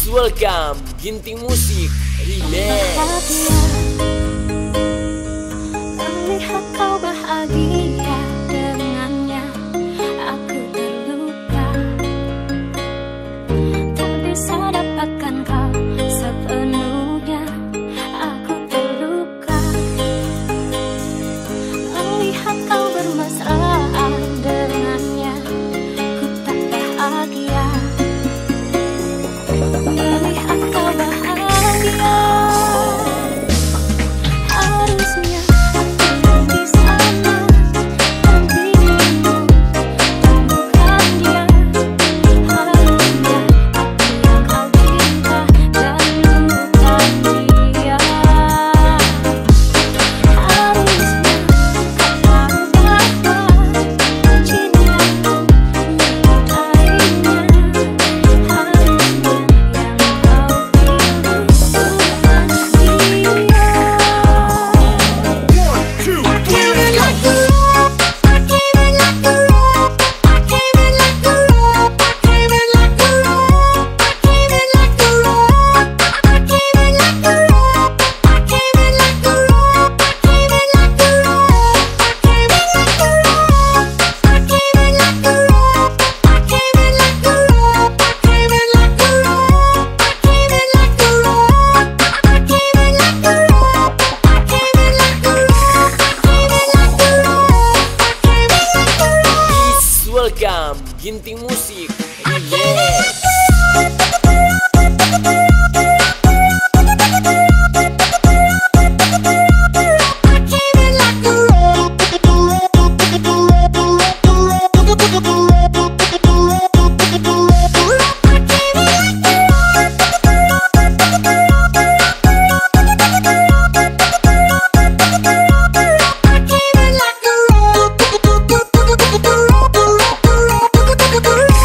welcome Ginting Musik Remix. Melihat kau bahagia dengannya, aku terluka. Tak bisa dapatkan kau sepenuhnya, aku terluka. Melihat kau bermesraan dengannya, ku tak bahagia. Melihat kau bahagia, harusnya aku di sana dan dirimu, bukan dia. Harusnya aku yang kau cinta dan bukan dia. Harusnya kau tahu bahwa cintaku milik lainnya. Harusnya yang kau pilih bukan dia. Welcome Ginting Musik Remix.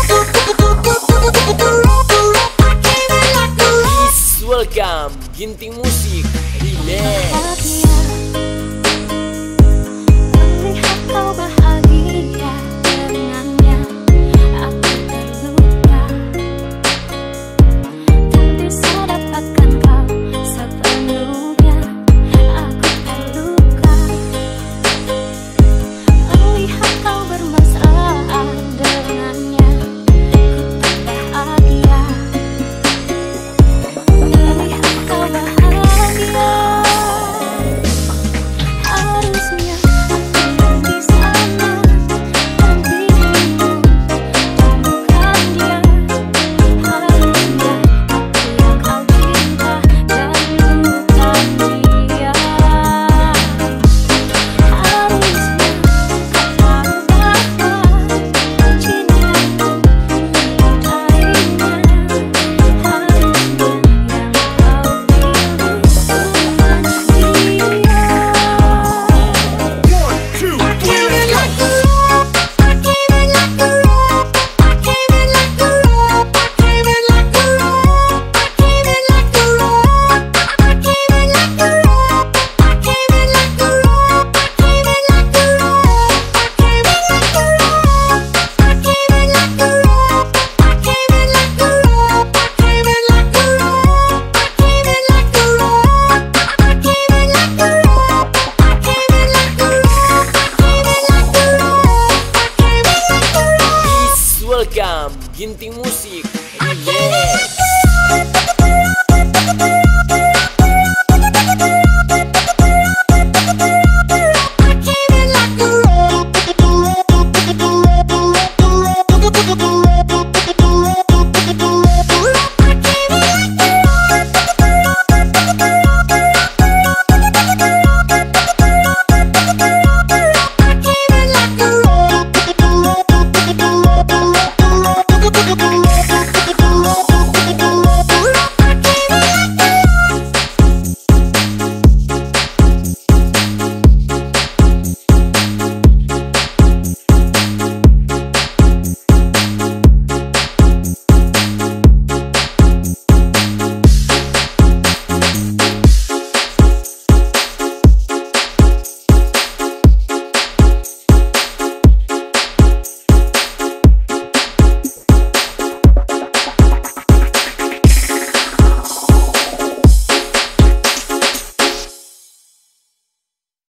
Welcome Ginting